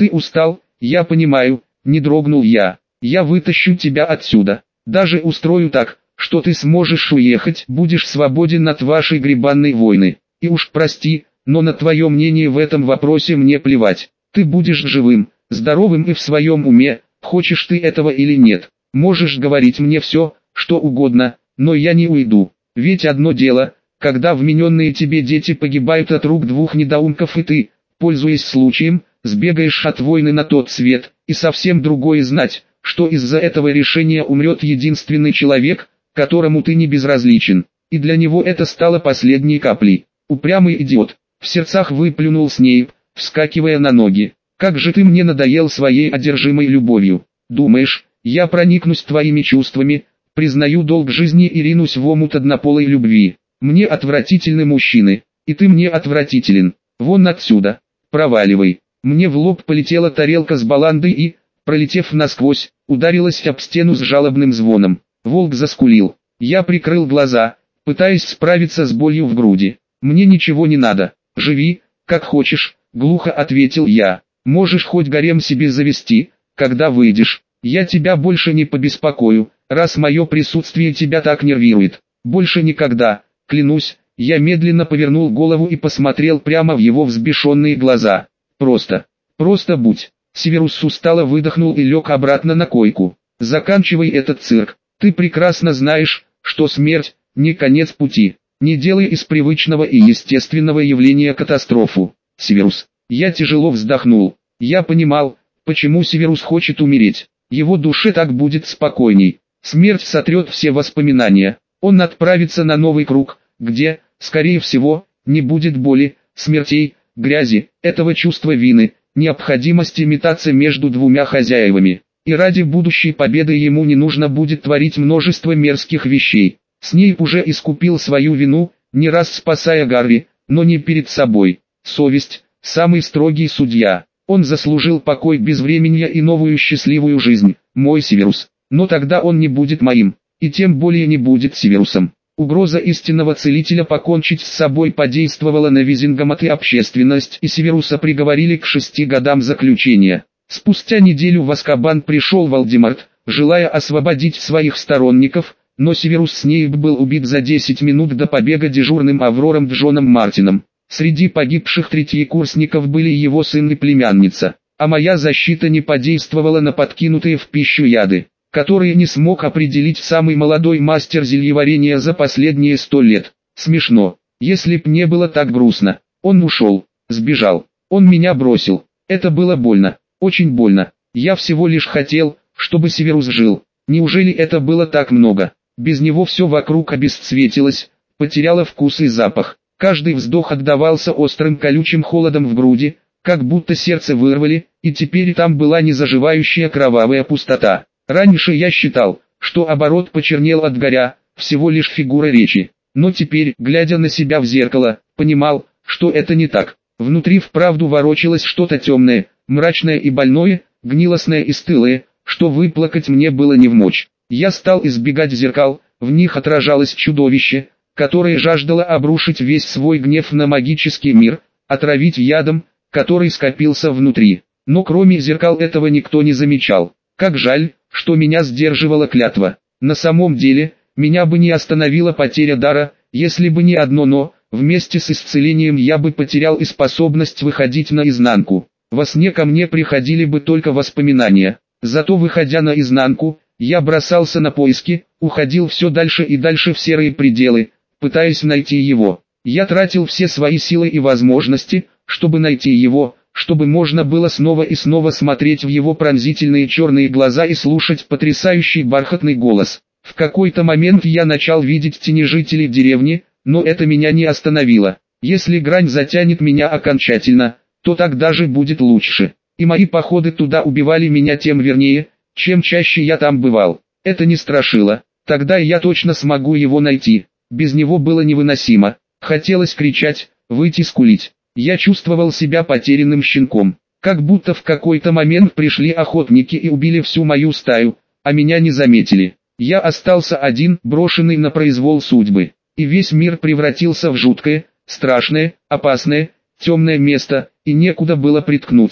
Ты устал, я понимаю, не дрогнул я. Я вытащу тебя отсюда. Даже устрою так, что ты сможешь уехать, будешь свободен от вашей гребанной войны. И уж прости, но на твое мнение в этом вопросе мне плевать. Ты будешь живым, здоровым и в своем уме, хочешь ты этого или нет. Можешь говорить мне все, что угодно, но я не уйду. Ведь одно дело, когда вмененные тебе дети погибают от рук двух недоумков и ты, пользуясь случаем, сбегаешь от войны на тот свет, и совсем другое знать, что из-за этого решения умрет единственный человек, которому ты не безразличен. И для него это стало последней каплей. Упрямый идиот, в сердцах выплюнул Снейп, вскакивая на ноги. Как же ты мне надоел своей одержимой любовью. Думаешь, я проникнусь твоими чувствами, признаю долг жизни и ринусь в омут однополой любви. Мне отвратительны мужчины, и ты мне отвратителен. Вон отсюда, проваливай. Мне в лоб полетела тарелка с баландой и, пролетев насквозь, ударилась об стену с жалобным звоном. Волк заскулил. Я прикрыл глаза, пытаясь справиться с болью в груди. Мне ничего не надо. Живи, как хочешь, глухо ответил я. Можешь хоть гарем себе завести, когда выйдешь. Я тебя больше не побеспокою, раз мое присутствие тебя так нервирует. Больше никогда, клянусь. Я медленно повернул голову и посмотрел прямо в его взбешенные глаза. Просто будь. Северус устало выдохнул и лег обратно на койку. Заканчивай этот цирк. Ты прекрасно знаешь, что смерть – не конец пути. Не делай из привычного и естественного явления катастрофу. Северус. Я тяжело вздохнул. Я понимал, почему Северус хочет умереть. Его душе так будет спокойней. Смерть сотрет все воспоминания. Он отправится на новый круг, где, скорее всего, не будет боли, смертей, грязи, этого чувства вины, необходимости метаться между двумя хозяевами. И ради будущей победы ему не нужно будет творить множество мерзких вещей. Снейп уже искупил свою вину, не раз спасая Гарри, но не перед собой. Совесть – самый строгий судья. Он заслужил покой безвременья и новую счастливую жизнь, мой Северус. Но тогда он не будет моим, и тем более не будет Северусом. Угроза истинного целителя покончить с собой подействовала на Визингамот и общественность, и Северуса приговорили к 6 годам заключения. Спустя неделю в Азкабан пришел Волдеморт, желая освободить своих сторонников, но Северус Снейп был убит за 10 минут до побега дежурным Аврором Джоном Мартином. Среди погибших третьекурсников были его сын и племянница, а моя защита не подействовала на подкинутые в пищу яды, которые не смог определить самый молодой мастер зельеварения за последние 100 лет. Смешно, если б не было так грустно. Он ушел, сбежал, он меня бросил. Это было больно, очень больно. Я всего лишь хотел, чтобы Северус жил. Неужели это было так много? Без него все вокруг обесцветилось, потеряло вкус и запах. Каждый вздох отдавался острым колючим холодом в груди, как будто сердце вырвали, и теперь там была незаживающая кровавая пустота. Раньше я считал, что оборот почернел от горя, всего лишь фигура речи. Но теперь, глядя на себя в зеркало, понимал, что это не так. Внутри вправду ворочалось что-то темное, мрачное и больное, гнилостное и стылое, что выплакать мне было невмочь. Я стал избегать зеркал, в них отражалось чудовище, которое жаждало обрушить весь свой гнев на магический мир, отравить ядом, который скопился внутри. Но кроме зеркал этого никто не замечал. Как жаль, что меня сдерживала клятва. На самом деле, меня бы не остановила потеря дара, если бы не одно «но», вместе с исцелением я бы потерял и способность выходить наизнанку. Во сне ко мне приходили бы только воспоминания. Зато выходя наизнанку, я бросался на поиски, уходил все дальше и дальше в серые пределы, пытаясь найти его. Я тратил все свои силы и возможности, чтобы найти его, чтобы можно было снова и снова смотреть в его пронзительные черные глаза и слушать потрясающий бархатный голос. В какой-то момент я начал видеть тени жителей деревни, но это меня не остановило. Если грань затянет меня окончательно, то так даже будет лучше. И мои походы туда убивали меня тем вернее, чем чаще я там бывал. Это не страшило. Тогда я точно смогу его найти. Без него было невыносимо. Хотелось кричать, выйти скулить. Я чувствовал себя потерянным щенком. Как будто в какой-то момент пришли охотники и убили всю мою стаю, а меня не заметили. Я остался один, брошенный на произвол судьбы. И весь мир превратился в жуткое, страшное, опасное, темное место, и некуда было приткнуться.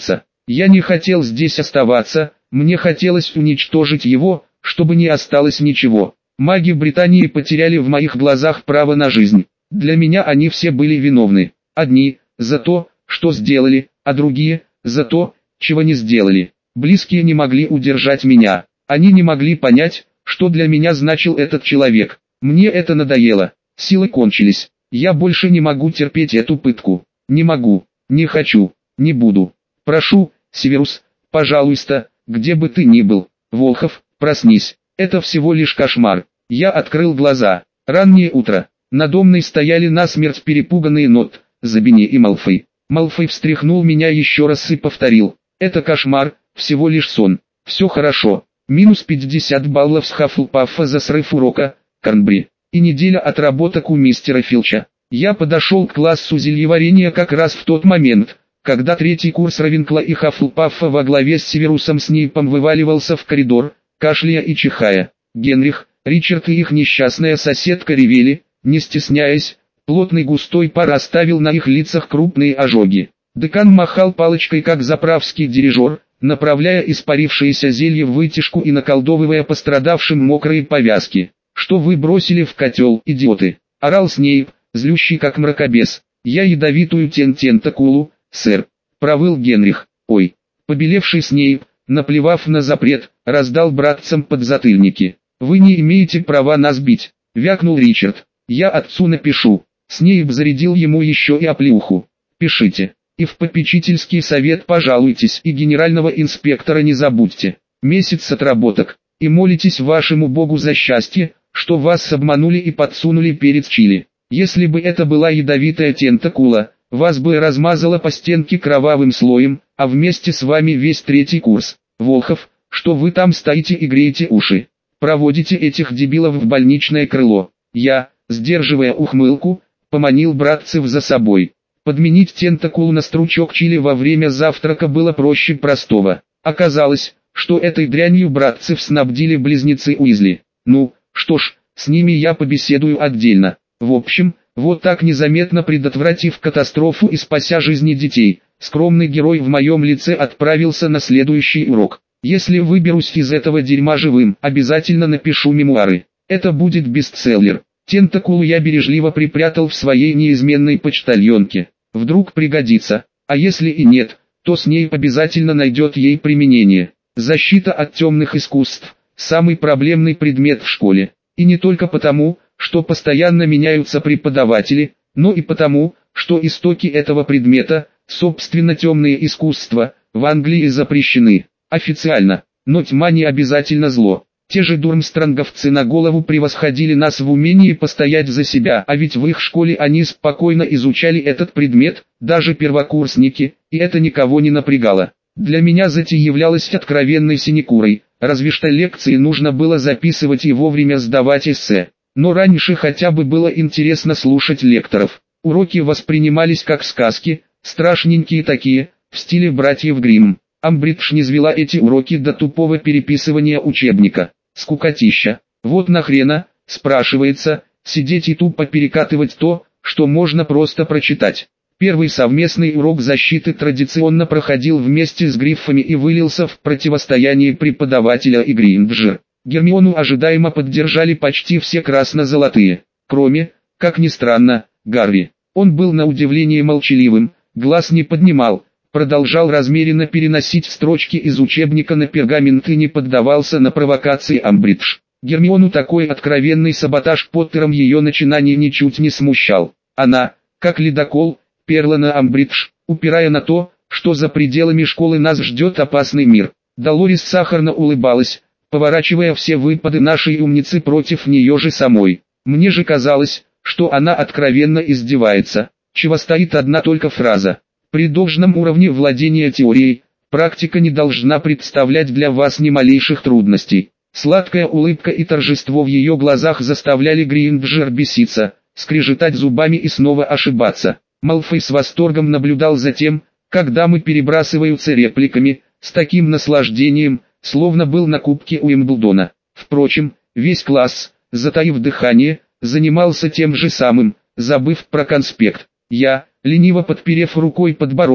Я не хотел здесь оставаться, мне хотелось уничтожить его, чтобы не осталось ничего. Маги Британии потеряли в моих глазах право на жизнь. Для меня они все были виновны. Одни за то, что сделали, а другие за то, чего не сделали. Близкие не могли удержать меня. Они не могли понять, что для меня значил этот человек. Мне это надоело. Силы кончились. Я больше не могу терпеть эту пытку. Не могу, не хочу, не буду. Прошу, Северус, пожалуйста, где бы ты ни был. Волхов, проснись. Это всего лишь кошмар. Я открыл глаза. Раннее утро. Надо мной стояли насмерть перепуганные Нот, Забини и Малфой. Малфой встряхнул меня еще раз и повторил. Это кошмар, всего лишь сон. Все хорошо. Минус 50 баллов с Хаффлпаффа за срыв урока, Корнбри. И неделя отработок у мистера Филча. Я подошел к классу зельеварения как раз в тот момент, когда третий курс Равенкла и Хаффлпаффа во главе с Северусом Снейпом вываливался в коридор, кашляя и чихая. Генрих, Ричард и их несчастная соседка ревели, не стесняясь, плотный густой пар оставил на их лицах крупные ожоги. Декан махал палочкой как заправский дирижер, направляя испарившееся зелье в вытяжку и наколдовывая пострадавшим мокрые повязки. «Что вы бросили в котел, идиоты?» – орал Снейп, злющий как мракобес. «Я ядовитую тентакулу, сэр», – провыл Генрих. «Ой». Побелевший Снейп, наплевав на запрет, раздал братцам подзатыльники. «Вы не имеете права нас бить», – вякнул Ричард. «Я отцу напишу». Снейп зарядил ему еще и оплеуху. «Пишите. И в попечительский совет пожалуйтесь, и генерального инспектора не забудьте. Месяц отработок. И молитесь вашему Богу за счастье, что вас обманули и подсунули перец чили. Если бы это была ядовитая тентакула, вас бы размазало по стенке кровавым слоем, а вместе с вами весь третий курс. Волхов, что вы там стоите и греете уши? Проводите этих дебилов в больничное крыло». Я, сдерживая ухмылку, поманил братцев за собой. Подменить тентакулу на стручок чили во время завтрака было проще простого. Оказалось, что этой дрянью братцев снабдили близнецы Уизли. Ну, что ж, с ними я побеседую отдельно. В общем, вот так незаметно предотвратив катастрофу и спася жизни детей, скромный герой в моем лице отправился на следующий урок. Если выберусь из этого дерьма живым, обязательно напишу мемуары. Это будет бестселлер. Тентакулу я бережливо припрятал в своей неизменной почтальонке. Вдруг пригодится, а если и нет, то Снейп обязательно найдет ей применение. Защита от темных искусств – самый проблемный предмет в школе. И не только потому, что постоянно меняются преподаватели, но и потому, что истоки этого предмета, собственно темные искусства, в Англии запрещены. Официально, но тьма не обязательно зло. Те же дурмстронговцы на голову превосходили нас в умении постоять за себя, а ведь в их школе они спокойно изучали этот предмет, даже первокурсники, и это никого не напрягало. Для меня затея являлась откровенной синекурой, разве что лекции нужно было записывать и вовремя сдавать эссе. Но раньше хотя бы было интересно слушать лекторов. Уроки воспринимались как сказки, страшненькие такие, в стиле братьев Гримм. Амбридж низвела эти уроки до тупого переписывания учебника. Скукотища. Вот нахрена, спрашивается, сидеть и тупо перекатывать то, что можно просто прочитать. Первый совместный урок защиты традиционно проходил вместе с Гриффами и вылился в противостояние преподавателя и Гринджер. Гермиону ожидаемо поддержали почти все красно-золотые, кроме, как ни странно, Гарри. Он был на удивление молчаливым, глаз не поднимал, продолжал размеренно переносить строчки из учебника на пергамент и не поддавался на провокации Амбридж. Гермиону такой откровенный саботаж Поттером ее начинаний ничуть не смущал. Она, как ледокол, перла на Амбридж, упирая на то, что за пределами школы нас ждет опасный мир. Долорес сахарно улыбалась, поворачивая все выпады нашей умницы против нее же самой. Мне же казалось, что она откровенно издевается, чего стоит одна только фраза. При должном уровне владения теорией, практика не должна представлять для вас ни малейших трудностей. Сладкая улыбка и торжество в ее глазах заставляли Гринджер беситься, скрежетать зубами и снова ошибаться. Малфой с восторгом наблюдал за тем, как дамы перебрасываются репликами, с таким наслаждением, словно был на кубке Уимблдона. Впрочем, весь класс, затаив дыхание, занимался тем же самым, забыв про конспект. Я, лениво подперев рукой подбородок,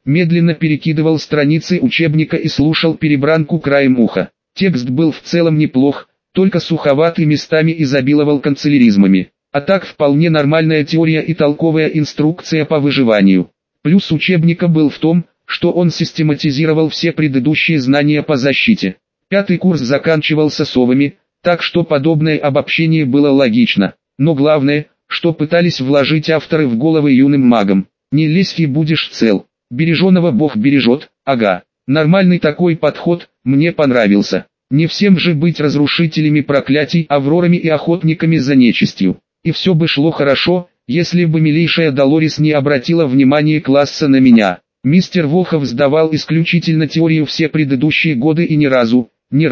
медленно перекидывал страницы учебника и слушал перебранку краем уха. Текст был в целом неплох, только суховатый местами изобиловал канцеляризмами. А так вполне нормальная теория и толковая инструкция по выживанию. Плюс учебника был в том, что он систематизировал все предыдущие знания по защите. 5-й курс заканчивался совами, так что подобное обобщение было логично. Но главное, что пытались вложить авторы в головы юным магам. Не лезь и будешь цел. Береженого Бог бережет, ага. Нормальный такой подход, мне понравился. Не всем же быть разрушителями проклятий, аврорами и охотниками за нечистью. И все бы шло хорошо, если бы милейшая Долорес не обратила внимание класса на меня. Мистер Волхов сдавал исключительно теорию все предыдущие годы и ни разу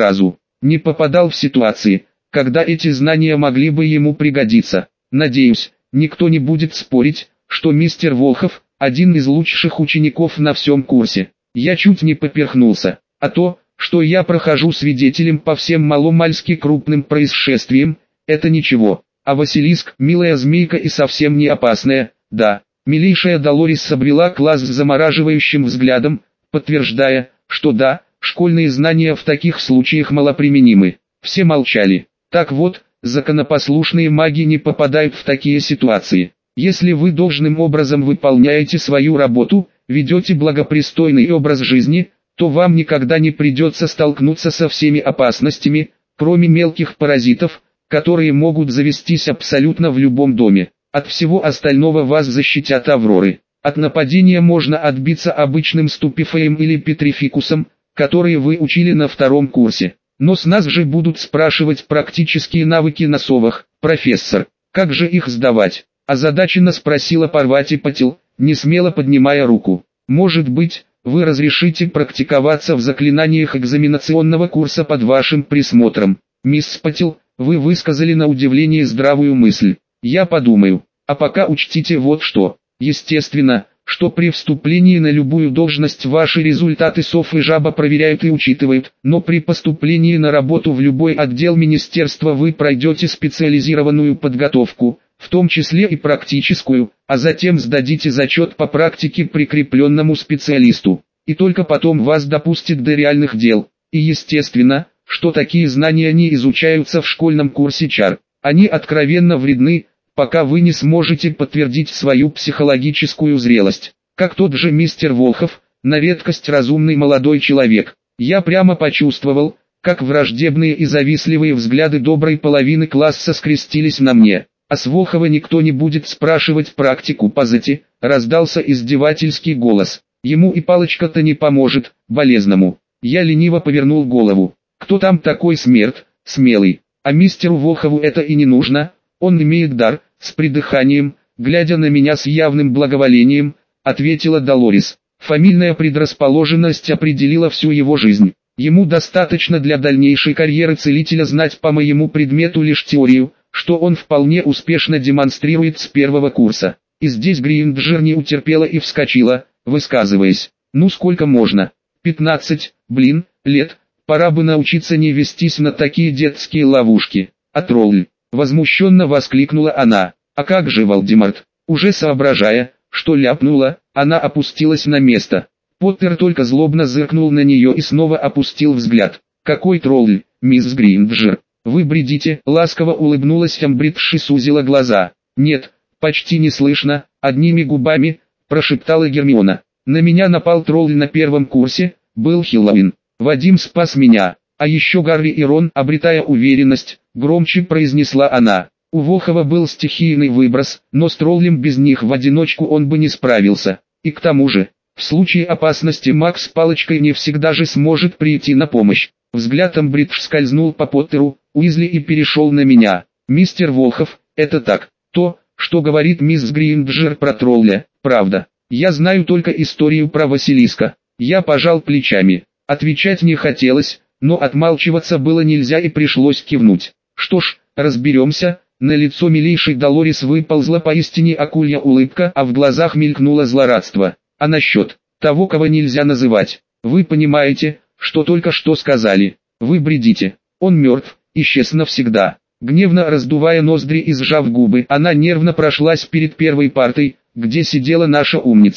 не попадал в ситуации, когда эти знания могли бы ему пригодиться. Надеюсь, никто не будет спорить, что мистер Волхов – один из лучших учеников на всем курсе. Я чуть не поперхнулся, а то, что я прохожу свидетелем по всем маломальски крупным происшествиям, это ничего. А Василиск – милая змейка и совсем не опасная, да. Милейшая Долорес обвела класс замораживающим взглядом, подтверждая, что да, школьные знания в таких случаях малоприменимы. Все молчали. Так вот, законопослушные маги не попадают в такие ситуации. Если вы должным образом выполняете свою работу, ведете благопристойный образ жизни, то вам никогда не придется столкнуться со всеми опасностями, кроме мелких паразитов, которые могут завестись абсолютно в любом доме. От всего остального вас защитят авроры. От нападения можно отбиться обычным ступифеем или петрификусом, которые вы учили на 2-м курсе. Но с нас же будут спрашивать практические навыки на совах. Профессор, как же их сдавать? Озадаченно спросила Парвати Патил, не смело поднимая руку. Может быть, вы разрешите практиковаться в заклинаниях экзаменационного курса под вашим присмотром. Мисс Патил, вы высказали на удивление здравую мысль. Я подумаю. А пока учтите вот что. Естественно, что при вступлении на любую должность ваши результаты сов и жаба проверяют и учитывают, но при поступлении на работу в любой отдел министерства вы пройдете специализированную подготовку, в том числе и практическую, а затем сдадите зачет по практике прикрепленному специалисту. И только потом вас допустят до реальных дел. И естественно, что такие знания не изучаются в школьном курсе чар. Они откровенно вредны, пока вы не сможете подтвердить свою психологическую зрелость. Как тот же мистер Волхов, на редкость разумный молодой человек. Я прямо почувствовал, как враждебные и завистливые взгляды доброй половины класса скрестились на мне. А с Волхова никто не будет спрашивать практику по зати, раздался издевательский голос. Ему и палочка-то не поможет, болезному. Я лениво повернул голову. Кто там такой смелый? А мистеру Волхову это и не нужно. Он имеет дар, с придыханием, глядя на меня с явным благоволением, ответила Долорес. Фамильная предрасположенность определила всю его жизнь. Ему достаточно для дальнейшей карьеры целителя знать по моему предмету лишь теорию, что он вполне успешно демонстрирует с 1-го курса. И здесь Гринджер не утерпела и вскочила, высказываясь. Ну сколько можно? 15, лет, пора бы научиться не вестись на такие детские ловушки. А тролль? Возмущенно воскликнула она. А как же Волдеморт? Уже соображая, что ляпнула, она опустилась на место. Поттер только злобно зыркнул на нее и снова опустил взгляд. Какой тролль, мисс Гринджер? Вы бредите, ласково улыбнулась Амбридж и сузила глаза. Нет, почти не слышно, одними губами, прошептала Гермиона. На меня напал тролль на 1-м курсе, был Хэллоуин. Вадим спас меня, а еще Гарри и Рон, обретая уверенность, громче произнесла она. У Волхова был стихийный выброс, но с троллем без них в одиночку он бы не справился. И к тому же, в случае опасности маг с палочкой не всегда же сможет прийти на помощь. Взгляд Амбридж скользнул по Поттеру, Уизли и перешел на меня. Мистер Волхов, это так. То, что говорит мисс Гринджер про тролля, правда. Я знаю только историю про Василиска. Я пожал плечами. Отвечать не хотелось, но отмалчиваться было нельзя и пришлось кивнуть. Что ж, разберемся. На лицо милейшей Долорес выползла поистине акулья улыбка, а в глазах мелькнуло злорадство. А насчет того, кого нельзя называть, вы понимаете, что только что сказали. Вы бредите. Он мертв, исчез навсегда. Гневно раздувая ноздри и сжав губы, она нервно прошлась перед 1-й партой, где сидела наша умница.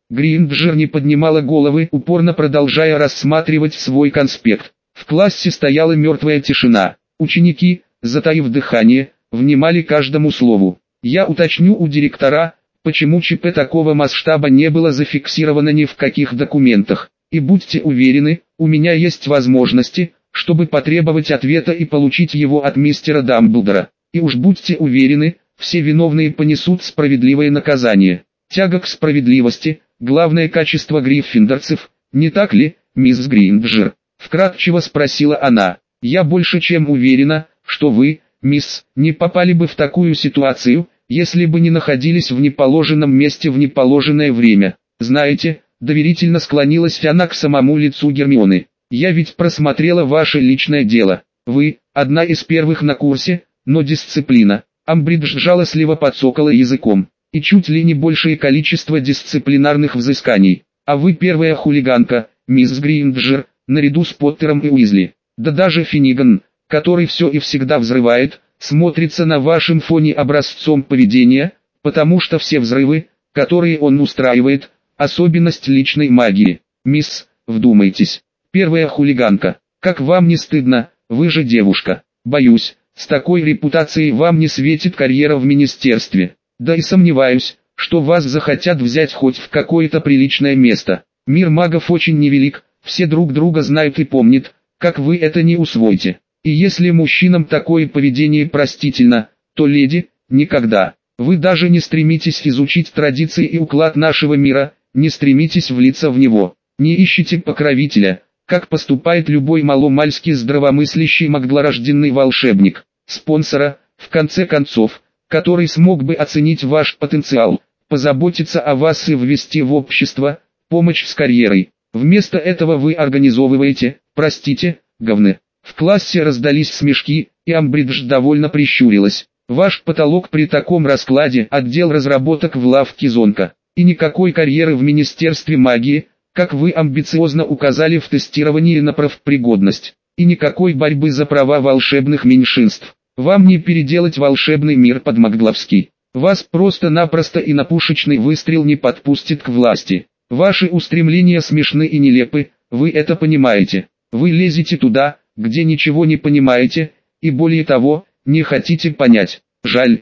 Гринджер не поднимала головы, упорно продолжая рассматривать свой конспект. В классе стояла мертвая тишина. Ученики, затаив дыхание, внимали каждому слову. Я уточню у директора, почему ЧП такого масштаба не было зафиксировано ни в каких документах. И будьте уверены, у меня есть возможности, чтобы потребовать ответа и получить его от мистера Дамблдора. И уж будьте уверены, все виновные понесут справедливое наказание. Тяга к справедливости – главное качество гриффиндорцев, не так ли, мисс Гринджер? Вкратчиво спросила она. Я больше чем уверена, что вы, мисс, не попали бы в такую ситуацию, если бы не находились в неположенном месте в неположенное время. Знаете, доверительно склонилась она к самому лицу Гермионы. Я ведь просмотрела ваше личное дело. Вы, одна из первых на курсе, но дисциплина. Амбридж жалостливо подсокала языком. И чуть ли не большее количество дисциплинарных взысканий. А вы первая хулиганка, мисс Гринджер, наряду с Поттером и Уизли. Да даже Финниган, который все и всегда взрывает, смотрится на вашем фоне образцом поведения, потому что все взрывы, которые он устраивает, особенность личной магии. Мисс, вдумайтесь, первая хулиганка, как вам не стыдно, вы же девушка. Боюсь, с такой репутацией вам не светит карьера в министерстве. Да и сомневаюсь, что вас захотят взять хоть в какое-то приличное место. Мир магов очень невелик, все друг друга знают и помнят, как вы это не усвоите. И если мужчинам такое поведение простительно, то леди, никогда. Вы даже не стремитесь изучить традиции и уклад нашего мира, не стремитесь влиться в него. Не ищите покровителя, как поступает любой маломальски здравомыслящий маглорожденный волшебник. Спонсора, в конце концов, который смог бы оценить ваш потенциал, позаботиться о вас и ввести в общество, помочь с карьерой. Вместо этого вы организовываете, простите, говны. В классе раздались смешки, и Амбридж довольно прищурилась. Ваш потолок при таком раскладе – отдел разработок в лавке Зонка. И никакой карьеры в Министерстве магии, как вы амбициозно указали в тестировании на профпригодность. И никакой борьбы за права волшебных меньшинств. Вам не переделать волшебный мир под Магловский. Вас просто-напросто и на пушечный выстрел не подпустит к власти. Ваши устремления смешны и нелепы, вы это понимаете. Вы лезете туда, где ничего не понимаете, и более того, не хотите понять. Жаль,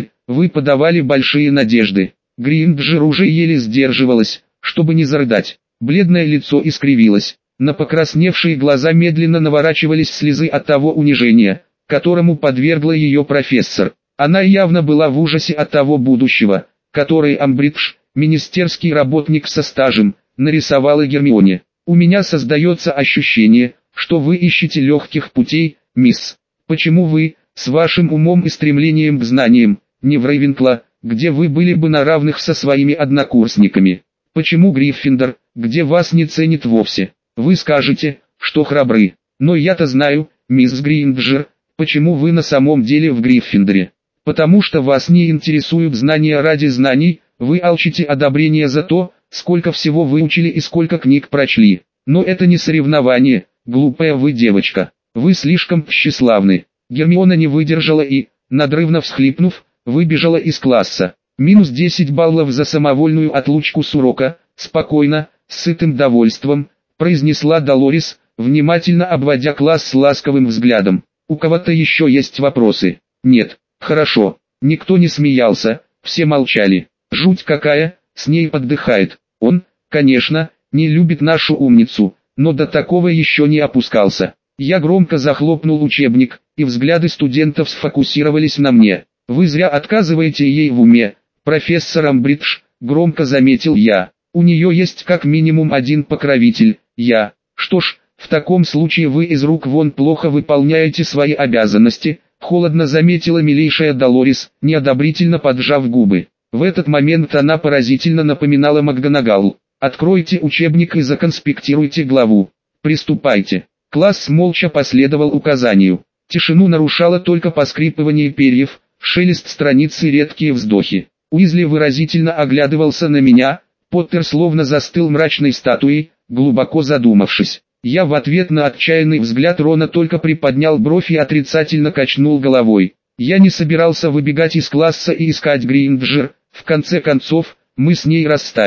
вы подавали большие надежды. Гринджер уже еле сдерживалась, чтобы не зарыдать. Бледное лицо искривилось. На покрасневшие глаза медленно наворачивались слезы от того унижения, которому подвергла ее профессор. Она явно была в ужасе от того будущего, которое Амбридж, министерский работник со стажем, нарисовала Гермионе. У меня создается ощущение, что вы ищете легких путей, мисс. Почему вы, с вашим умом и стремлением к знаниям, не в Рейвенкло, где вы были бы на равных со своими однокурсниками? Почему Гриффиндор, где вас не ценят вовсе? Вы скажете, что храбры. Но я-то знаю, мисс Гринджер, почему вы на самом деле в Гриффиндоре. Потому что вас не интересуют знания ради знаний, вы алчите одобрения за то, сколько всего выучили и сколько книг прочли. Но это не соревнование, глупая вы девочка. Вы слишком тщеславны. Гермиона не выдержала и, надрывно всхлипнув, выбежала из класса. Минус 10 баллов за самовольную отлучку с урока, спокойно, с сытым довольством, произнесла Долорес, внимательно обводя класс с ласковым взглядом. У кого-то еще есть вопросы? Нет. Хорошо. Никто не смеялся, все молчали. Жуть какая, с ней поддыхает. Он, конечно, не любит нашу умницу, но до такого еще не опускался. Я громко захлопнул учебник, и взгляды студентов сфокусировались на мне. Вы зря отказываете ей в уме, профессор Амбридж, громко заметил я. У нее есть как минимум один покровитель, я. Что ж, в таком случае вы из рук вон плохо выполняете свои обязанности, холодно заметила милейшая Долорес, неодобрительно поджав губы. В этот момент она поразительно напоминала МакГонагал. Откройте учебник и законспектируйте главу. Приступайте. Класс молча последовал указанию. Тишину нарушало только поскрипывание перьев, шелест страниц и редкие вздохи. Уизли выразительно оглядывался на меня, Поттер словно застыл мрачной статуей, глубоко задумавшись. Я в ответ на отчаянный взгляд Рона только приподнял бровь и отрицательно качнул головой. Я не собирался выбегать из класса и искать Гринджер, в конце концов, мы с ней расстались.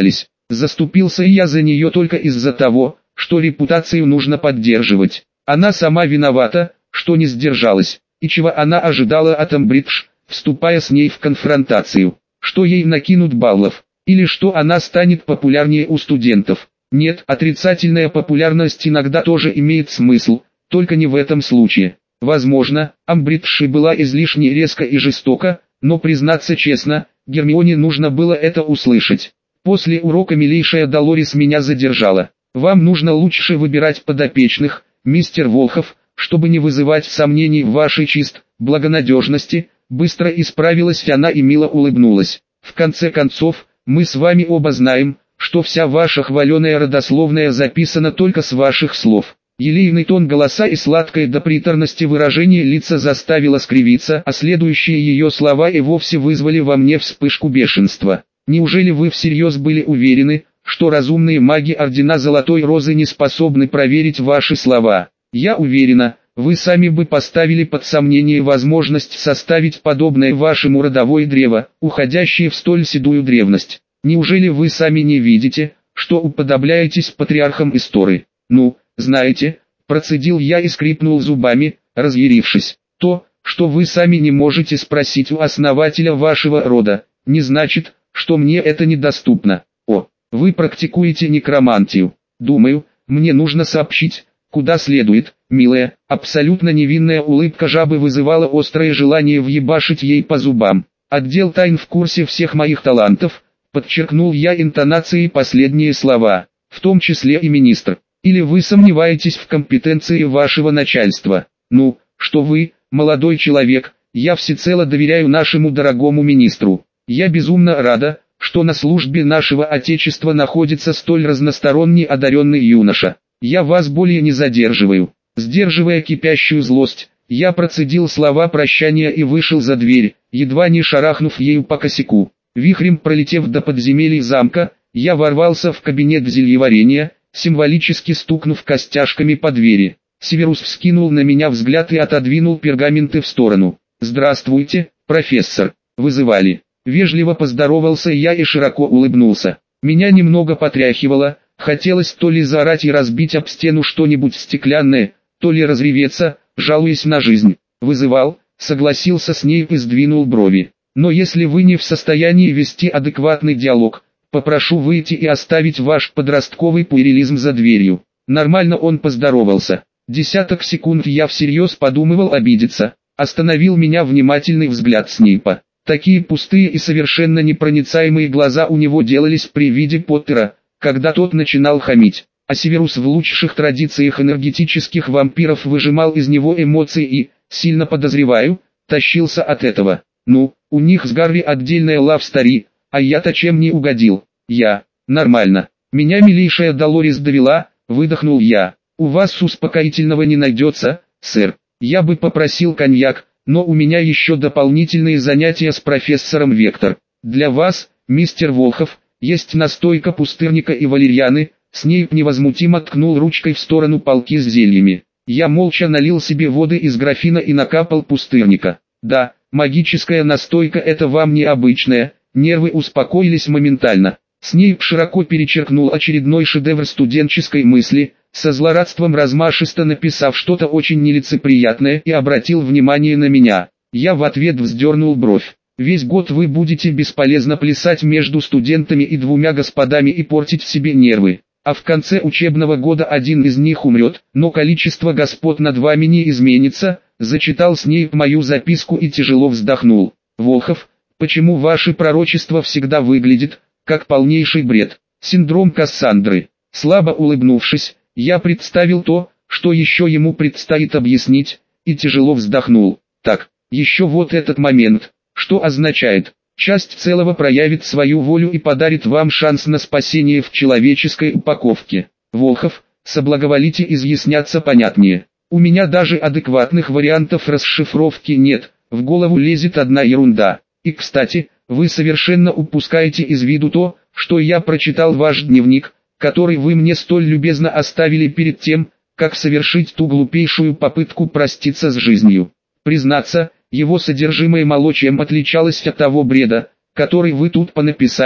Заступился я за нее только из-за того, что репутацию нужно поддерживать. Она сама виновата, что не сдержалась, и чего она ожидала от Амбридж, вступая с ней в конфронтацию. Что ей накинут баллов, или что она станет популярнее у студентов. Нет, отрицательная популярность иногда тоже имеет смысл, только не в этом случае. Возможно, Амбридж была излишне резко и жестоко, но признаться честно, Гермионе нужно было это услышать. После урока милейшая Долорес меня задержала. Вам нужно лучше выбирать подопечных, мистер Волхов, чтобы не вызывать сомнений в вашей благонадежности. Быстро исправилась она и мило улыбнулась. В конце концов, мы с вами оба знаем, что вся ваша хваленая родословная записана только с ваших слов. Елейный тон голоса и сладкой до приторности выражение лица заставило скривиться, а следующие ее слова и вовсе вызвали во мне вспышку бешенства. Неужели вы всерьез были уверены, что разумные маги Ордена Золотой Розы не способны проверить ваши слова? Я уверена, вы сами бы поставили под сомнение возможность составить подобное вашему родовое древо, уходящее в столь седую древность. Неужели вы сами не видите, что уподобляетесь патриархам Истории? Ну, знаете, процедил я и скрипнул зубами, разъярившись. То, что вы сами не можете спросить у основателя вашего рода, не значит, что мне это недоступно. О, вы практикуете некромантию. Думаю, мне нужно сообщить, куда следует. Милая, абсолютно невинная улыбка жабы вызывала острое желание въебашить ей по зубам. Отдел тайн в курсе всех моих талантов, подчеркнул я интонацией последние слова, в том числе и министр. Или вы сомневаетесь в компетенции вашего начальства? Ну, что вы, молодой человек, я всецело доверяю нашему дорогому министру. Я безумно рада, что на службе нашего Отечества находится столь разносторонне одаренный юноша. Я вас более не задерживаю. Сдерживая кипящую злость, я процедил слова прощания и вышел за дверь, едва не шарахнув ею по косяку. Вихрем пролетев до подземелий замка, я ворвался в кабинет зельеварения, символически стукнув костяшками по двери. Северус вскинул на меня взгляд и отодвинул пергаменты в сторону. «Здравствуйте, профессор, вызывали». Вежливо поздоровался я и широко улыбнулся. Меня немного потряхивало, хотелось то ли заорать и разбить об стену что-нибудь стеклянное, то ли разреветься, жалуясь на жизнь. «Вызывал», согласился с ней и сдвинул брови. «Но если вы не в состоянии вести адекватный диалог, попрошу выйти и оставить ваш подростковый пуэрилизм за дверью». Нормально он поздоровался. Десяток секунд я всерьез подумывал обидеться. Остановил меня внимательный взгляд Снейпа. Такие пустые и совершенно непроницаемые глаза у него делались при виде Поттера, когда тот начинал хамить. А Северус в лучших традициях энергетических вампиров выжимал из него эмоции и, сильно подозреваю, тащился от этого. Ну, у них с Гарри отдельная лав-стори, а я-то чем не угодил? Нормально. Меня милейшая Долорес довела, выдохнул я. У вас успокоительного не найдется, сэр. Я бы попросил коньяк, но у меня еще дополнительные занятия с профессором Вектор. Для вас, мистер Волхов, есть настойка пустырника и валерьяны. Снейп невозмутимо ткнул ручкой в сторону полки с зельями. Я молча налил себе воды из графина и накапал пустырника. Да, магическая настойка это вам не обычная, нервы успокоились моментально. Снейп широко перечеркнул очередной шедевр студенческой мысли, со злорадством размашисто написав что-то очень нелицеприятное и обратил внимание на меня. Я в ответ вздернул бровь. Весь год вы будете бесполезно плясать между студентами и двумя господами и портить себе нервы. А в конце учебного года один из них умрет, но количество господ над вами не изменится, зачитал Снейп мою записку и тяжело вздохнул. Волхов, почему ваше пророчество всегда выглядит, как полнейший бред? Синдром Кассандры. Слабо улыбнувшись, я представил то, что еще ему предстоит объяснить, и тяжело вздохнул. Так, еще вот этот момент, что означает, часть целого проявит свою волю и подарит вам шанс на спасение в человеческой упаковке. Волхов, соблаговолите изъясняться понятнее. У меня даже адекватных вариантов расшифровки нет, в голову лезет одна ерунда. И кстати, вы совершенно упускаете из виду то, что я прочитал ваш дневник, который вы мне столь любезно оставили перед тем, как совершить ту глупейшую попытку проститься с жизнью. Признаться, его содержимое мало чем отличалось от того бреда, который вы тут понаписали.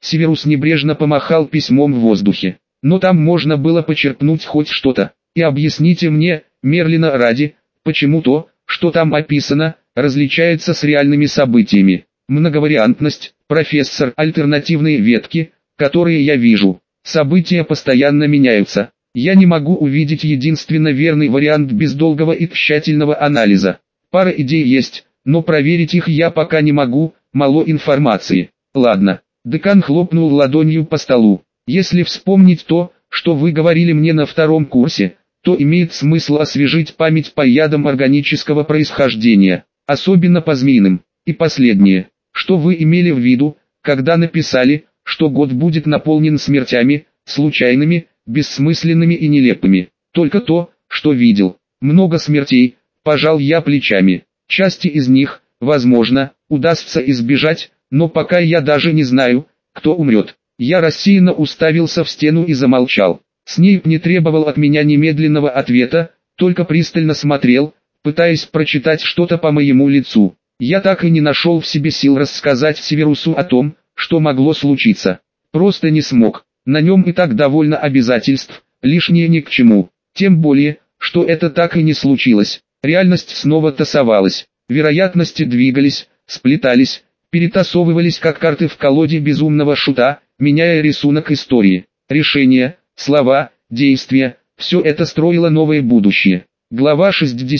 Северус небрежно помахал письмом в воздухе. Но там можно было почерпнуть хоть что-то. И объясните мне, Мерлина ради, почему то, что там описано, различается с реальными событиями. Многовариантность, профессор, альтернативные ветки, которые я вижу. События постоянно меняются. Я не могу увидеть единственно верный вариант без долгого и тщательного анализа. Пара идей есть, но проверить их я пока не могу, мало информации. Ладно. Декан хлопнул ладонью по столу. Если вспомнить то, что вы говорили мне на втором курсе, то имеет смысл освежить память по ядам органического происхождения, особенно по змеиным. И последнее, что вы имели в виду, когда написали, что год будет наполнен смертями, случайными, бессмысленными и нелепыми. Только то, что видел. Много смертей, пожал я плечами. Части из них, возможно, удастся избежать, но пока я даже не знаю, кто умрет. Я рассеянно уставился в стену и замолчал. Снейп не требовал от меня немедленного ответа, только пристально смотрел, пытаясь прочитать что-то по моему лицу. Я так и не нашел в себе сил рассказать Северусу о том, что могло случиться. Просто не смог. На нем и так довольно обязательств, лишнее ни к чему. Тем более, что это так и не случилось. Реальность снова тасовалась. Вероятности двигались, сплетались, перетасовывались как карты в колоде безумного шута, меняя рисунок истории. Решения, слова, действия, все это строило новое будущее. Глава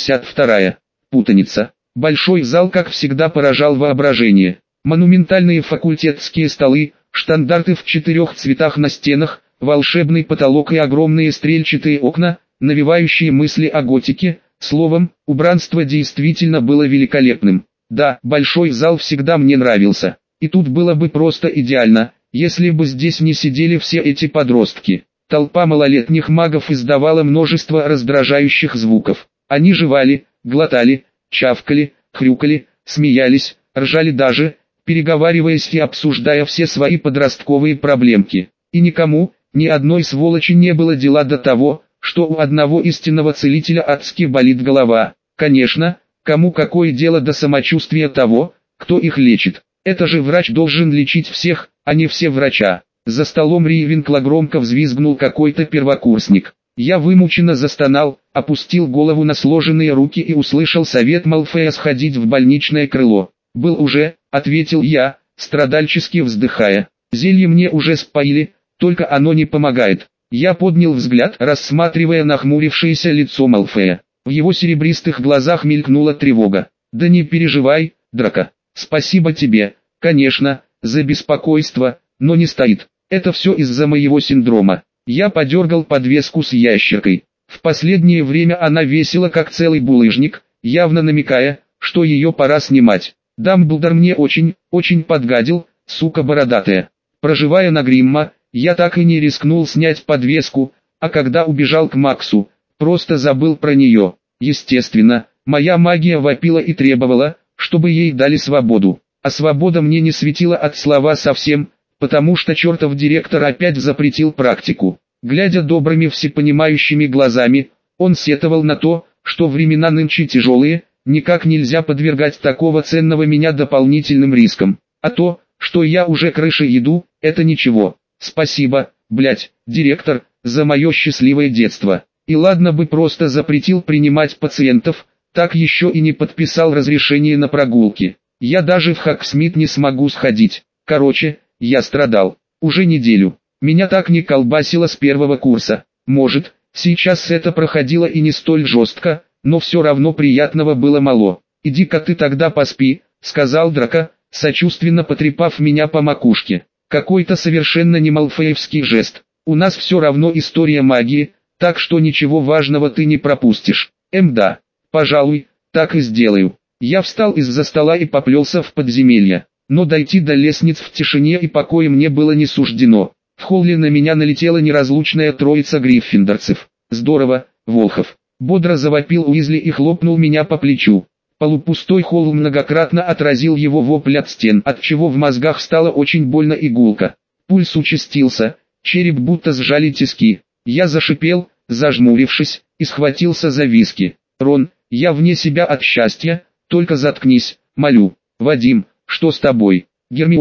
62. Путаница. Большой зал как всегда поражал воображение. Монументальные факультетские столы, штандарты в 4 цветах на стенах, волшебный потолок и огромные стрельчатые окна, навевающие мысли о готике. Словом, убранство действительно было великолепным. Да, большой зал всегда мне нравился. И тут было бы просто идеально, если бы здесь не сидели все эти подростки. Толпа малолетних магов издавала множество раздражающих звуков. Они жевали, глотали, чавкали, хрюкали, смеялись, ржали даже, переговариваясь и обсуждая все свои подростковые проблемки. И никому, ни одной сволочи не было дела до того, что у одного истинного целителя адски болит голова. Конечно, кому какое дело до самочувствия того, кто их лечит. Это же врач должен лечить всех, а не все врача. За столом Ривенкла громко взвизгнул какой-то первокурсник. Я вымученно застонал, опустил голову на сложенные руки и услышал совет Малфоя сходить в больничное крыло. «Был уже», — ответил я, страдальчески вздыхая. «Зелье мне уже споили, только оно не помогает». Я поднял взгляд, рассматривая нахмурившееся лицо Малфоя. В его серебристых глазах мелькнула тревога. «Да не переживай, Драко. Спасибо тебе, конечно, за беспокойство, но не стоит. Это все из-за моего синдрома». Я подергал подвеску с ящеркой. В последнее время она весила как целый булыжник, явно намекая, что ее пора снимать. Дамблдор мне очень подгадил, сука бородатая. Проживая на Гримма, я так и не рискнул снять подвеску, а когда убежал к Максу, просто забыл про нее. Естественно, моя магия вопила и требовала, чтобы ей дали свободу. А свобода мне не светила от слова совсем, потому что чертов директор опять запретил практику. Глядя добрыми всепонимающими глазами, он сетовал на то, что времена нынче тяжелые, никак нельзя подвергать такого ценного меня дополнительным рискам. А то, что я уже крыши еду, это ничего. Спасибо, блять, директор, за мое счастливое детство. И ладно бы просто запретил принимать пациентов, так еще и не подписал разрешение на прогулки. Я даже в Хоксмит не смогу сходить. Короче, я страдал. Уже неделю. Меня так не колбасило с первого курса. Может, сейчас это проходило и не столь жестко, но все равно приятного было мало. «Иди-ка ты тогда поспи», — сказал Драко, сочувственно потрепав меня по макушке. Какой-то совершенно не малфоевский жест. «У нас все равно история магии, так что ничего важного ты не пропустишь». Да, пожалуй, так и сделаю. Я встал из-за стола и поплелся в подземелье. Но дойти до лестниц в тишине и покое мне было не суждено. В холле на меня налетела неразлучная троица гриффиндорцев. «Здорово, Волхов!» Бодро завопил Уизли и хлопнул меня по плечу. Полупустой холл многократно отразил его вопль от стен, отчего в мозгах стало очень больно и гулко. Пульс участился, череп будто сжали тиски. Я зашипел, зажмурившись, и схватился за виски. «Рон, я вне себя от счастья, только заткнись, молю». «Вадим, что с тобой?» «Гермиона,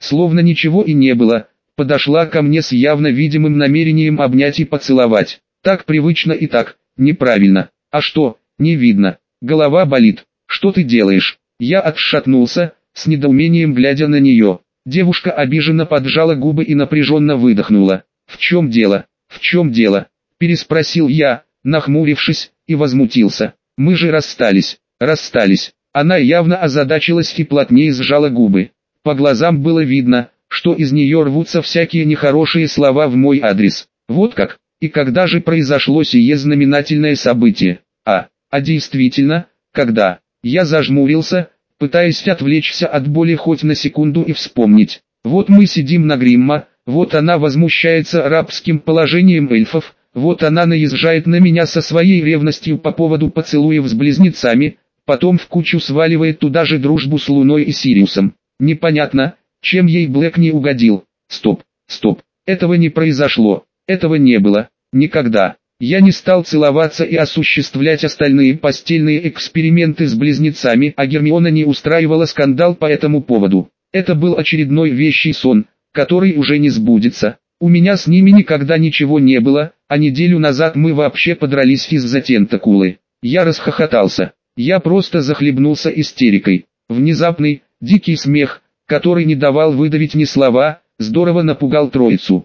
словно ничего и не было, подошла ко мне с явно видимым намерением обнять и поцеловать. Так привычно и так неправильно. А что, не видно? Голова болит. Что ты делаешь? Я отшатнулся, с недоумением глядя на нее. Девушка обиженно поджала губы и напряженно выдохнула. «В чем дело? В чем дело?» – переспросил я, нахмурившись, и возмутился. «Мы же расстались». «Расстались». Она явно озадачилась и плотнее сжала губы. По глазам было видно, что из нее рвутся всякие нехорошие слова в мой адрес. Вот как? И когда же произошло сие знаменательное событие? А действительно, когда? Я зажмурился, пытаясь отвлечься от боли хоть на секунду и вспомнить. Вот мы сидим на Гримма, вот она возмущается рабским положением эльфов, вот она наезжает на меня со своей ревностью по поводу поцелуев с близнецами, потом в кучу сваливает туда же дружбу с Луной и Сириусом. Непонятно, чем ей Блэк не угодил. Стоп, этого не произошло, этого не было, никогда. Я не стал целоваться и осуществлять остальные постельные эксперименты с близнецами, а Гермиона не устраивала скандал по этому поводу. Это был очередной вещий сон, который уже не сбудется. У меня с ними никогда ничего не было, а неделю назад мы вообще подрались из-за тентакулы. Я расхохотался. Я просто захлебнулся истерикой. Внезапный, дикий смех, который не давал выдавить ни слова, здорово напугал троицу.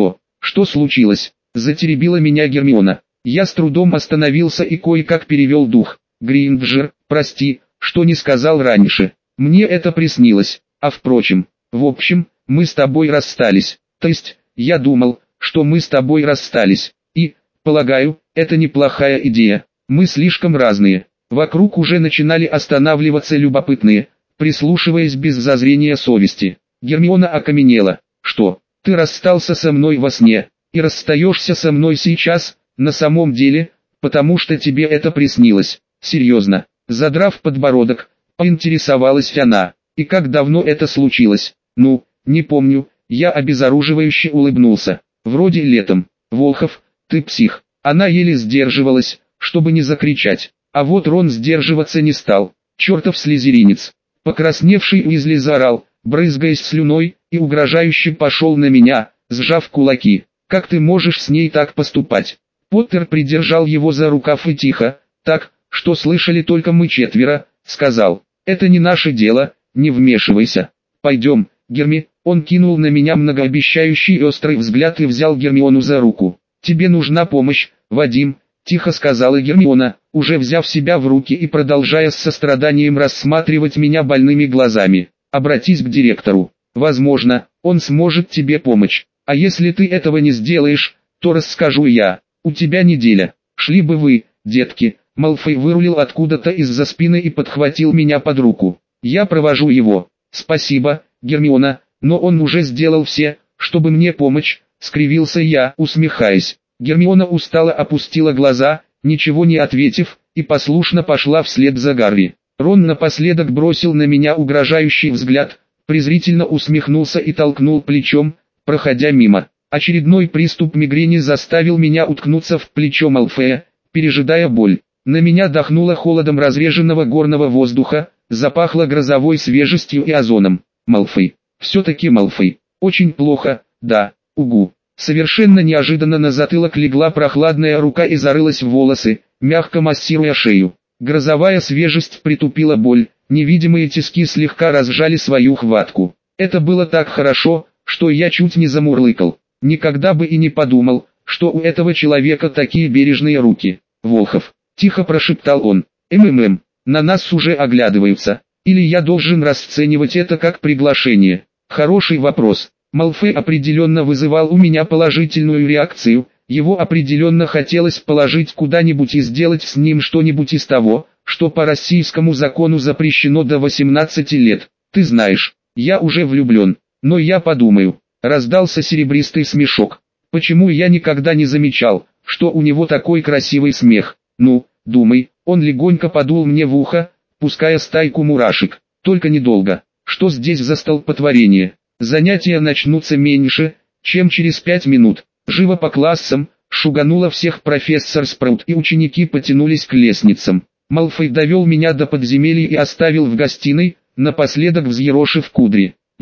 Что случилось? Затеребила меня Гермиона. Я с трудом остановился и кое-как перевел дух. Гринджер, прости, что не сказал раньше. Мне это приснилось. А впрочем, в общем, мы с тобой расстались. То есть, я думал, что мы с тобой расстались. И, полагаю, это неплохая идея. Мы слишком разные. Вокруг уже начинали останавливаться любопытные, прислушиваясь без зазрения совести. Гермиона окаменела. Что, ты расстался со мной во сне, и расстаешься со мной сейчас, на самом деле, потому что тебе это приснилось? Серьезно? Задрав подбородок, поинтересовалась она. И как давно это случилось? Ну, не помню, я обезоруживающе улыбнулся. Вроде летом. Волхов, ты псих. Она еле сдерживалась, чтобы не закричать. А вот Рон сдерживаться не стал. Чертов слизеринец. Покрасневший Уизли заорал, брызгаясь слюной, и угрожающе пошел на меня, сжав кулаки. Как ты можешь с ней так поступать? Поттер придержал его за рукав и тихо, так, что слышали только мы четверо, сказал. Это не наше дело, не вмешивайся. Пойдем, Герми. Он кинул на меня многообещающий острый взгляд и взял Гермиону за руку. Тебе нужна помощь, Вадим, тихо сказала Гермиона, уже взяв себя в руки и продолжая с состраданием рассматривать меня больными глазами. Обратись к директору. Возможно, он сможет тебе помочь. А если ты этого не сделаешь, то расскажу я. У тебя неделя. Шли бы вы, детки. Малфой вырулил откуда-то из-за спины и подхватил меня под руку. Я провожу его. Спасибо, Гермиона, но он уже сделал все, чтобы мне помочь, скривился я, усмехаясь. Гермиона устало опустила глаза, ничего не ответив, и послушно пошла вслед за Гарри. Рон напоследок бросил на меня угрожающий взгляд, презрительно усмехнулся и толкнул плечом, проходя мимо. Очередной приступ мигрени заставил меня уткнуться в плечо Малфоя, пережидая боль. На меня дохнуло холодом разреженного горного воздуха, запахло грозовой свежестью и озоном. Малфой. Все-таки Малфой. Очень плохо, да, угу. Совершенно неожиданно на затылок легла прохладная рука и зарылась в волосы, мягко массируя шею. Грозовая свежесть притупила боль, невидимые тиски слегка разжали свою хватку. Это было так хорошо, что я чуть не замурлыкал. Никогда бы и не подумал, что у этого человека такие бережные руки. Волхов, тихо прошептал он. На нас уже оглядываются. Или я должен расценивать это как приглашение? Хороший вопрос. Малфой определенно вызывал у меня положительную реакцию, его определенно хотелось положить куда-нибудь и сделать с ним что-нибудь из того, что по российскому закону запрещено до 18 лет. Ты знаешь, я уже влюблен, но я подумаю. Раздался серебристый смешок. Почему я никогда не замечал, что у него такой красивый смех? Ну, думай, он легонько подул мне в ухо, пуская стайку мурашек. Только недолго. Что здесь за столпотворение? Занятия начнутся меньше, чем через 5 минут. Живо по классам, шуганула всех профессор Спраут, и ученики потянулись к лестницам. Малфой довел меня до подземелья и оставил в гостиной, напоследок взъерошив кудри.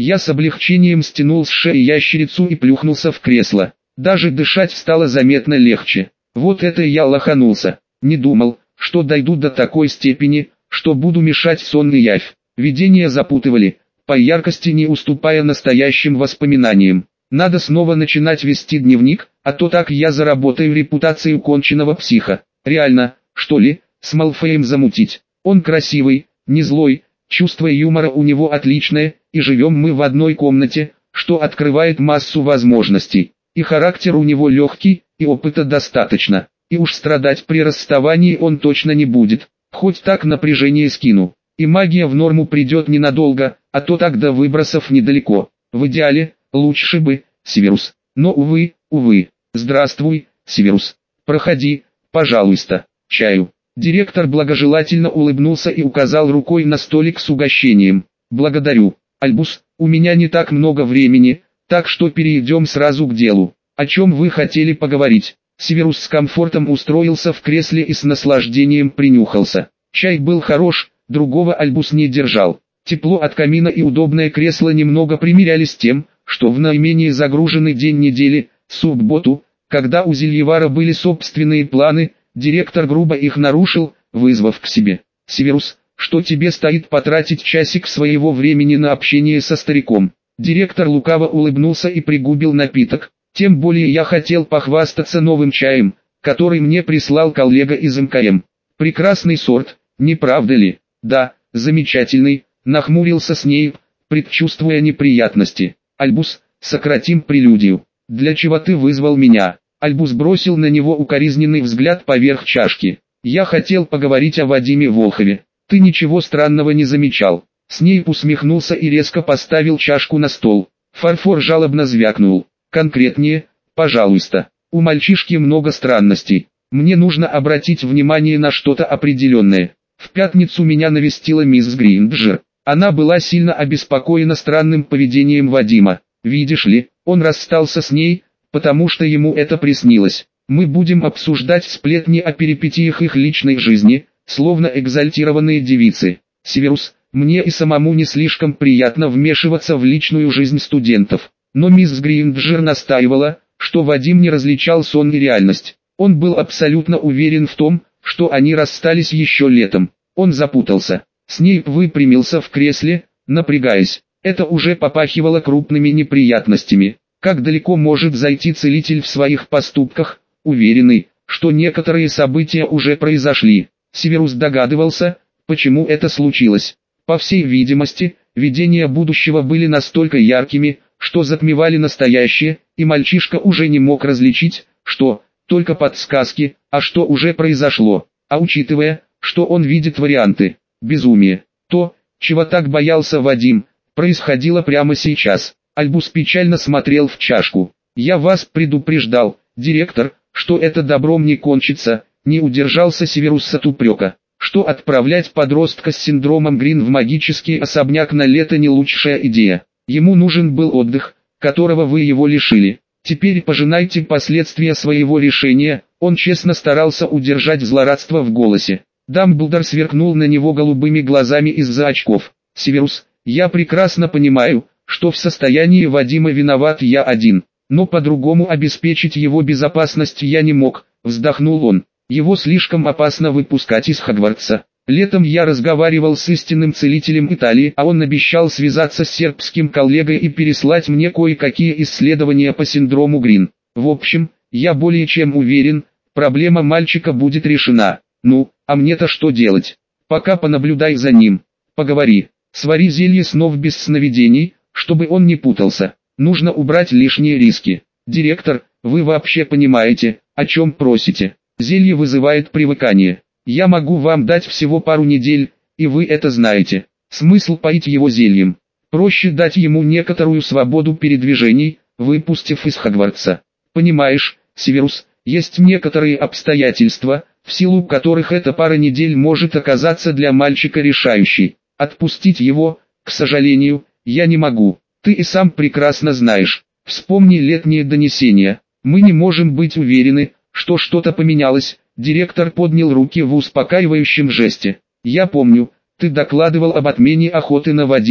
Я с облегчением стянул с шеи ящерицу и плюхнулся в кресло. Даже дышать стало заметно легче. Вот это я лоханулся. Не думал, что дойду до такой степени, что буду мешать сон и явь. Видения запутывали, по яркости не уступая настоящим воспоминаниям. Надо снова начинать вести дневник, а то так я заработаю репутацию конченого психа. Реально, что ли, с Малфоем замутить? Он красивый, не злой, чувство юмора у него отличное, и живем мы в одной комнате, что открывает массу возможностей. И характер у него легкий, и опыта достаточно. И уж страдать при расставании он точно не будет. Хоть так напряжение скину. И магия в норму придет ненадолго, а то так до выбросов недалеко. В идеале, лучше бы, Северус. Но увы. Здравствуй, Северус. Проходи, пожалуйста, чаю. Директор благожелательно улыбнулся и указал рукой на столик с угощением. Благодарю, Альбус, у меня не так много времени, так что перейдем сразу к делу. О чем вы хотели поговорить? Северус с комфортом устроился в кресле и с наслаждением принюхался. Чай был хорош, другого Альбус не держал. Тепло от камина и удобное кресло немного примирялись с тем, что в наименее загруженный день недели, субботу, когда у Зельевара были собственные планы, директор грубо их нарушил, вызвав к себе. «Северус, что тебе стоит потратить часик своего времени на общение со стариком?» Директор лукаво улыбнулся и пригубил напиток. «Тем более я хотел похвастаться новым чаем, который мне прислал коллега из МКМ. Прекрасный сорт, не правда ли?» «Да, замечательный», нахмурился Снейп, предчувствуя неприятности. «Альбус, сократим прелюдию. Для чего ты вызвал меня?» Альбус бросил на него укоризненный взгляд поверх чашки. «Я хотел поговорить о Вадиме Волхове. Ты ничего странного не замечал?» Снейп усмехнулся и резко поставил чашку на стол. Фарфор жалобно звякнул. «Конкретнее, пожалуйста. У мальчишки много странностей. Мне нужно обратить внимание на что-то определенное. В пятницу меня навестила мисс Гринджер. Она была сильно обеспокоена странным поведением Вадима. Видишь ли, он расстался с ней, потому что ему это приснилось. Мы будем обсуждать сплетни о перипетиях их личной жизни, словно экзальтированные девицы. Северус, мне и самому не слишком приятно вмешиваться в личную жизнь студентов. Но мисс Гринджер настаивала, что Вадим не различал сон и реальность. Он был абсолютно уверен в том, что они расстались еще летом. Он запутался. Снейп выпрямился в кресле, напрягаясь. Это уже попахивало крупными неприятностями. Как далеко может зайти целитель в своих поступках, уверенный, что некоторые события уже произошли. Северус догадывался, почему это случилось. По всей видимости, видения будущего были настолько яркими, что затмевали настоящее, и мальчишка уже не мог различить, что только подсказки, а что уже произошло. А учитывая, что он видит варианты безумия, то, чего так боялся Вадим, происходило прямо сейчас. Альбус печально смотрел в чашку. «Я вас предупреждал, директор, что это добром не кончится», не удержался Северус от упрека. Что отправлять подростка с синдромом Грин в магический особняк на лето не лучшая идея. Ему нужен был отдых, которого вы его лишили. Теперь пожинайте последствия своего решения. Он честно старался удержать злорадство в голосе. Дамблдор сверкнул на него голубыми глазами из-за очков. «Северус, я прекрасно понимаю, что в состоянии Вадима виноват я один, но по-другому обеспечить его безопасность я не мог», вздохнул он. «Его слишком опасно выпускать из Хогвартса. Летом я разговаривал с истинным целителем Италии, а он обещал связаться с сербским коллегой и переслать мне кое-какие исследования по синдрому Грин. В общем, я более чем уверен, проблема мальчика будет решена. Ну, а мне-то что делать? Пока понаблюдай за ним. Поговори. Свари зелье снов без сновидений, чтобы он не путался. Нужно убрать лишние риски. Директор, вы вообще понимаете, о чем просите? Зелье вызывает привыкание. Я могу вам дать всего пару недель, и вы это знаете. Смысл поить его зельем? Проще дать ему некоторую свободу передвижений, выпустив из Хогвартса. Понимаешь, Северус, есть некоторые обстоятельства, в силу которых эта пара недель может оказаться для мальчика решающей. Отпустить его, к сожалению, я не могу. Ты и сам прекрасно знаешь. Вспомни летние донесения. Мы не можем быть уверены, что что-то поменялось. Директор поднял руки в успокаивающем жесте. «Я помню, ты докладывал об отмене охоты на Вадима.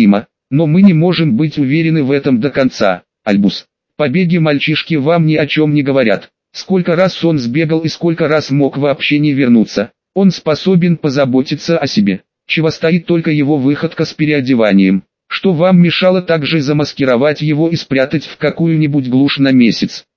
Но мы не можем быть уверены в этом до конца, Альбус. Побеги мальчишки вам ни о чем не говорят. Сколько раз он сбегал и сколько раз мог вообще не вернуться. Он способен позаботиться о себе. Чего стоит только его выходка с переодеванием. Что вам мешало также замаскировать его и спрятать в какую-нибудь глушь на месяц?